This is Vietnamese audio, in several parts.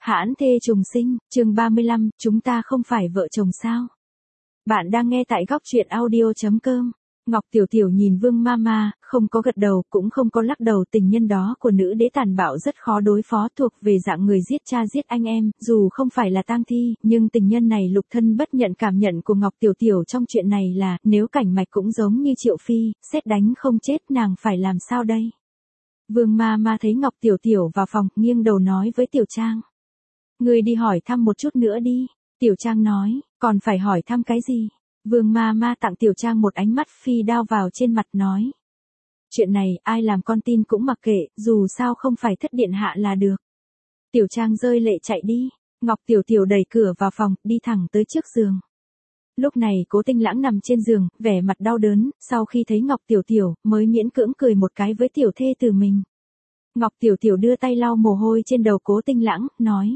Hãn thê trùng sinh, chương 35, chúng ta không phải vợ chồng sao? Bạn đang nghe tại góc truyện audio.com. Ngọc Tiểu Tiểu nhìn Vương Mama, không có gật đầu, cũng không có lắc đầu. Tình nhân đó của nữ đế tàn bạo rất khó đối phó, thuộc về dạng người giết cha giết anh em, dù không phải là tang thi, nhưng tình nhân này lục thân bất nhận. Cảm nhận của Ngọc Tiểu Tiểu trong chuyện này là, nếu Cảnh Mạch cũng giống như Triệu Phi, sét đánh không chết, nàng phải làm sao đây? Vương Mama thấy Ngọc Tiểu Tiểu vào phòng, nghiêng đầu nói với Tiểu Trang. Ngươi đi hỏi thăm một chút nữa đi. Tiểu Trang nói, còn phải hỏi thăm cái gì? Vương Mama tặng Tiểu Trang một ánh mắt phi đao vào trên mặt nói. Chuyện này, ai làm con tin cũng mặc kệ, dù sao không phải thất điện hạ là được. Tiểu Trang rơi lệ chạy đi. Ngọc Tiểu Tiểu đẩy cửa vào phòng, đi thẳng tới trước giường. Lúc này Cố Tinh Lãng nằm trên giường, vẻ mặt đau đớn, sau khi thấy Ngọc Tiểu Tiểu, mới miễn cưỡng cười một cái với tiểu thê từ mình. Ngọc Tiểu Tiểu đưa tay lau mồ hôi trên đầu Cố Tinh Lãng, nói.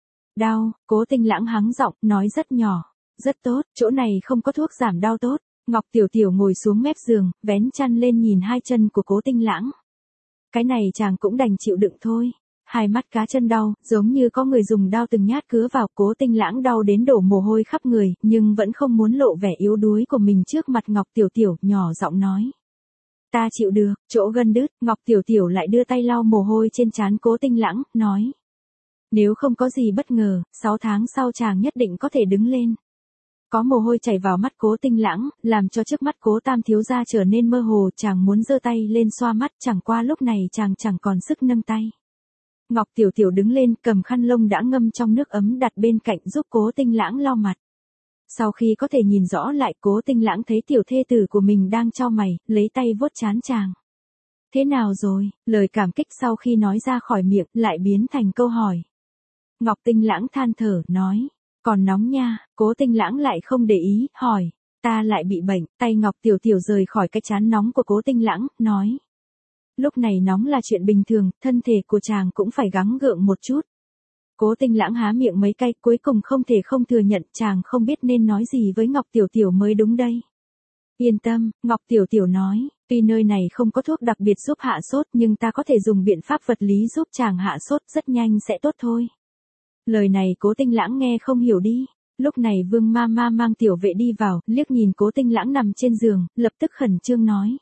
Đau, Cố Tinh Lãng hắng giọng, nói rất nhỏ. Rất tốt, chỗ này không có thuốc giảm đau tốt. Ngọc Tiểu Tiểu ngồi xuống mép giường, vén chăn lên nhìn hai chân của Cố Tinh Lãng. Cái này chàng cũng đành chịu đựng thôi. Hai mắt cá chân đau, giống như có người dùng đao từng nhát cứa vào. Cố Tinh Lãng đau đến đổ mồ hôi khắp người, nhưng vẫn không muốn lộ vẻ yếu đuối của mình trước mặt Ngọc Tiểu Tiểu, nhỏ giọng nói. Ta chịu được, chỗ gân đứt. Ngọc Tiểu Tiểu lại đưa tay lau mồ hôi trên trán Cố Tinh Lãng, nói. Nếu không có gì bất ngờ, 6 tháng sau chàng nhất định có thể đứng lên. Có mồ hôi chảy vào mắt Cố Tinh Lãng, làm cho trước mắt Cố Tam thiếu gia trở nên mơ hồ, chàng muốn giơ tay lên xoa mắt, chẳng qua lúc này chàng chẳng còn sức nâng tay. Ngọc Tiểu Tiểu đứng lên, cầm khăn lông đã ngâm trong nước ấm đặt bên cạnh giúp Cố Tinh Lãng lau mặt. Sau khi có thể nhìn rõ lại, Cố Tinh Lãng thấy tiểu thê tử của mình đang chau mày, lấy tay vuốt trán chàng. Thế nào rồi? Lời cảm kích sau khi nói ra khỏi miệng, lại biến thành câu hỏi. Ngọc Tinh Lãng than thở, nói. Còn nóng nha. Cố Tinh Lãng lại không để ý, hỏi. Ta lại bị bệnh. Tay Ngọc Tiểu Tiểu rời khỏi cái trán nóng của Cố Tinh Lãng, nói. Lúc này nóng là chuyện bình thường, thân thể của chàng cũng phải gắng gượng một chút. Cố Tinh Lãng há miệng mấy cái, cuối cùng không thể không thừa nhận, chàng không biết nên nói gì với Ngọc Tiểu Tiểu mới đúng đây. Yên tâm, Ngọc Tiểu Tiểu nói, tuy nơi này không có thuốc đặc biệt giúp hạ sốt, nhưng ta có thể dùng biện pháp vật lý giúp chàng hạ sốt, rất nhanh sẽ tốt thôi. Lời này Cố Tinh Lãng nghe không hiểu đi. Lúc này Vương Mama mang tiểu vệ đi vào, liếc nhìn Cố Tinh Lãng nằm trên giường, lập tức khẩn trương nói.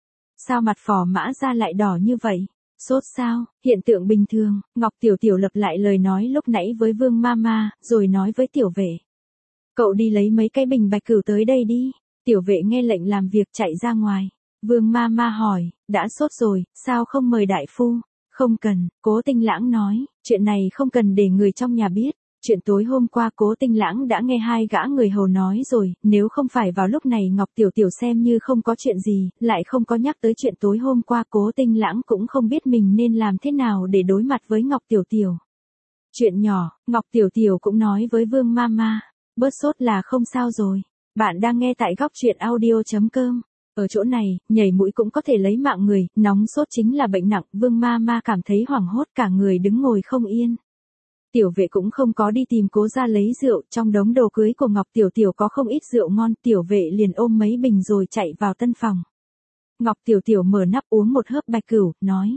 Sao mặt phò mã ra lại đỏ như vậy? Sốt sao? Hiện tượng bình thường. Ngọc Tiểu Tiểu lặp lại lời nói lúc nãy với Vương Mama, rồi nói với tiểu vệ. Cậu đi lấy mấy cái bình bạch cửu tới đây đi. Tiểu vệ nghe lệnh làm việc chạy ra ngoài. Vương Mama hỏi, đã sốt rồi, sao không mời đại phu? Không cần, Cố Tinh Lãng nói, chuyện này không cần để người trong nhà biết. Chuyện tối hôm qua Cố Tinh Lãng đã nghe hai gã người hầu nói rồi, nếu không phải vào lúc này Ngọc Tiểu Tiểu xem như không có chuyện gì, lại không có nhắc tới chuyện tối hôm qua, Cố Tinh Lãng cũng không biết mình nên làm thế nào để đối mặt với Ngọc Tiểu Tiểu. Chuyện nhỏ, Ngọc Tiểu Tiểu cũng nói với Vương Mama, bớt sốt là không sao rồi. Bạn đang nghe tại góc truyện audio.com. Ở chỗ này, nhảy mũi cũng có thể lấy mạng người, nóng sốt chính là bệnh nặng. Vương Mama cảm thấy hoảng hốt, cả người đứng ngồi không yên. Tiểu vệ cũng không có đi tìm Cố ra lấy rượu, trong đống đồ cưới của Ngọc Tiểu Tiểu có không ít rượu ngon, tiểu vệ liền ôm mấy bình rồi chạy vào tân phòng. Ngọc Tiểu Tiểu mở nắp uống một hớp bạch cửu, nói.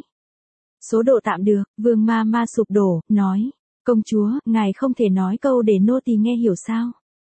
Số độ tạm được. Vương Mama sụp đổ, nói. Công chúa, ngài không thể nói câu để nô tỳ nghe hiểu sao?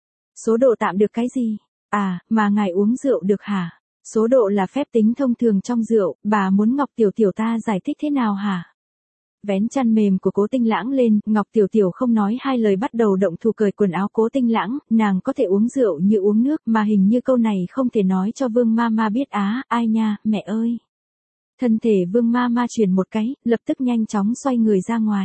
Số độ tạm được cái gì? À, mà ngài uống rượu được hả? Số độ là phép tính thông thường trong rượu, bà muốn Ngọc Tiểu Tiểu ta giải thích thế nào hả? Vén chăn mềm của Cố Tinh Lãng lên, Ngọc Tiểu Tiểu không nói hai lời bắt đầu động thủ cởi quần áo Cố Tinh Lãng, nàng có thể uống rượu như uống nước, mà hình như câu này không thể nói cho Vương Mama biết á, ai nha, mẹ ơi. Thân thể Vương Mama chuyển một cái, lập tức nhanh chóng xoay người ra ngoài.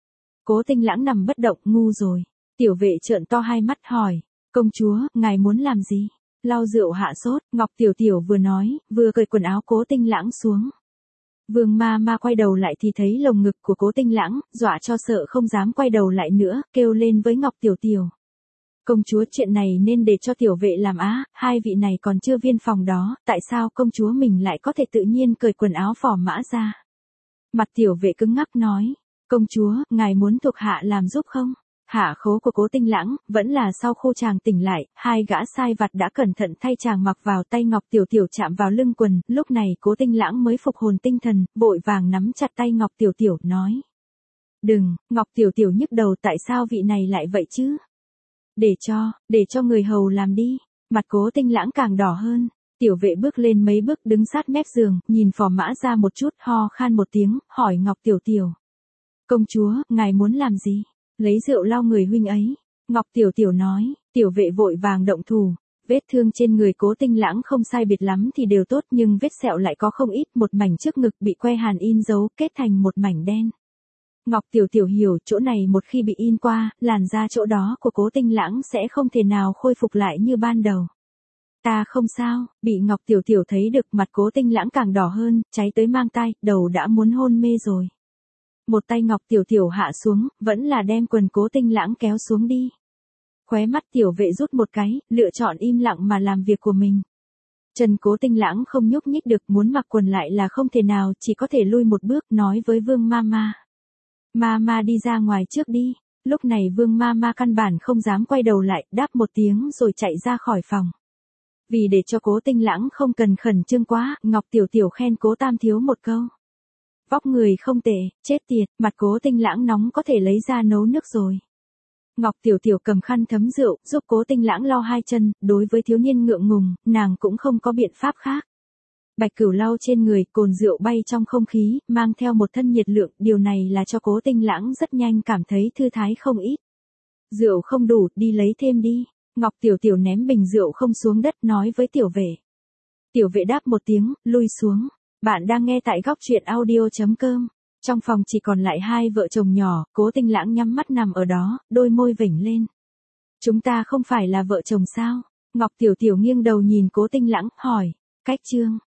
Cố Tinh Lãng nằm bất động, ngu rồi. Tiểu vệ trợn to hai mắt hỏi, công chúa, ngài muốn làm gì? Lau rượu hạ sốt. Ngọc Tiểu Tiểu vừa nói, vừa cởi quần áo Cố Tinh Lãng xuống. Vương Mama quay đầu lại thì thấy lồng ngực của Cố Tinh Lãng, dọa cho sợ không dám quay đầu lại nữa, kêu lên với Ngọc Tiểu Tiểu. Công chúa, chuyện này nên để cho tiểu vệ làm á, hai vị này còn chưa viên phòng đó, tại sao công chúa mình lại có thể tự nhiên cởi quần áo phò mã ra? Mặt tiểu vệ cứng ngắc nói, công chúa, ngài muốn thuộc hạ làm giúp không? Hạ khố của Cố Tinh Lãng, vẫn là sau khu chàng tỉnh lại, hai gã sai vặt đã cẩn thận thay chàng mặc vào, tay Ngọc Tiểu Tiểu chạm vào lưng quần, lúc này Cố Tinh Lãng mới phục hồn tinh thần, vội vàng nắm chặt tay Ngọc Tiểu Tiểu, nói. Đừng, Ngọc Tiểu Tiểu nhức đầu, tại sao vị này lại vậy chứ? Để cho người hầu làm đi. Mặt Cố Tinh Lãng càng đỏ hơn. Tiểu vệ bước lên mấy bước đứng sát mép giường, nhìn Phò Mã ra một chút, ho khan một tiếng, hỏi Ngọc Tiểu Tiểu. Công chúa, ngài muốn làm gì? Lấy rượu lau người huynh ấy. Ngọc Tiểu Tiểu nói. Tiểu vệ vội vàng động thủ. Vết thương trên người Cố Tinh Lãng không sai biệt lắm thì đều tốt, nhưng vết sẹo lại có không ít, một mảnh trước ngực bị que hàn in dấu, kết thành một mảnh đen. Ngọc Tiểu Tiểu hiểu, chỗ này một khi bị in qua, làn da chỗ đó của Cố Tinh Lãng sẽ không thể nào khôi phục lại như ban đầu. Ta không sao, bị Ngọc Tiểu Tiểu thấy được, mặt Cố Tinh Lãng càng đỏ hơn, cháy tới mang tai, đầu đã muốn hôn mê rồi. Một tay Ngọc Tiểu Tiểu hạ xuống, vẫn là đem quần Cố Tinh Lãng kéo xuống đi. Khóe mắt tiểu vệ rút một cái, lựa chọn im lặng mà làm việc của mình. Chân Cố Tinh Lãng không nhúc nhích được, muốn mặc quần lại là không thể nào, chỉ có thể lui một bước, nói với Vương Mama. Mama đi ra ngoài trước đi. Lúc này Vương Mama căn bản không dám quay đầu lại, đáp một tiếng rồi chạy ra khỏi phòng. Vì để cho Cố Tinh Lãng không cần khẩn trương quá, Ngọc Tiểu Tiểu khen Cố Tam Thiếu một câu. Vóc người không tệ, chết tiệt, mặt Cố Tinh Lãng nóng có thể lấy ra nấu nước rồi. Ngọc Tiểu Tiểu cầm khăn thấm rượu, giúp Cố Tinh Lãng lau hai chân, đối với thiếu niên ngượng ngùng, nàng cũng không có biện pháp khác. Bạch Cửu lau trên người, cồn rượu bay trong không khí, mang theo một thân nhiệt lượng, điều này là cho Cố Tinh Lãng rất nhanh cảm thấy thư thái không ít. Rượu không đủ, đi lấy thêm đi. Ngọc Tiểu Tiểu ném bình rượu không xuống đất, nói với tiểu vệ. Tiểu vệ đáp một tiếng, lui xuống. Bạn đang nghe tại góc truyện audio.com. Trong phòng chỉ còn lại hai vợ chồng nhỏ, Cố Tinh Lãng nhắm mắt nằm ở đó, đôi môi vểnh lên. Chúng ta không phải là vợ chồng sao? Ngọc Tiểu Tiểu nghiêng đầu nhìn Cố Tinh Lãng, hỏi. Cách chương.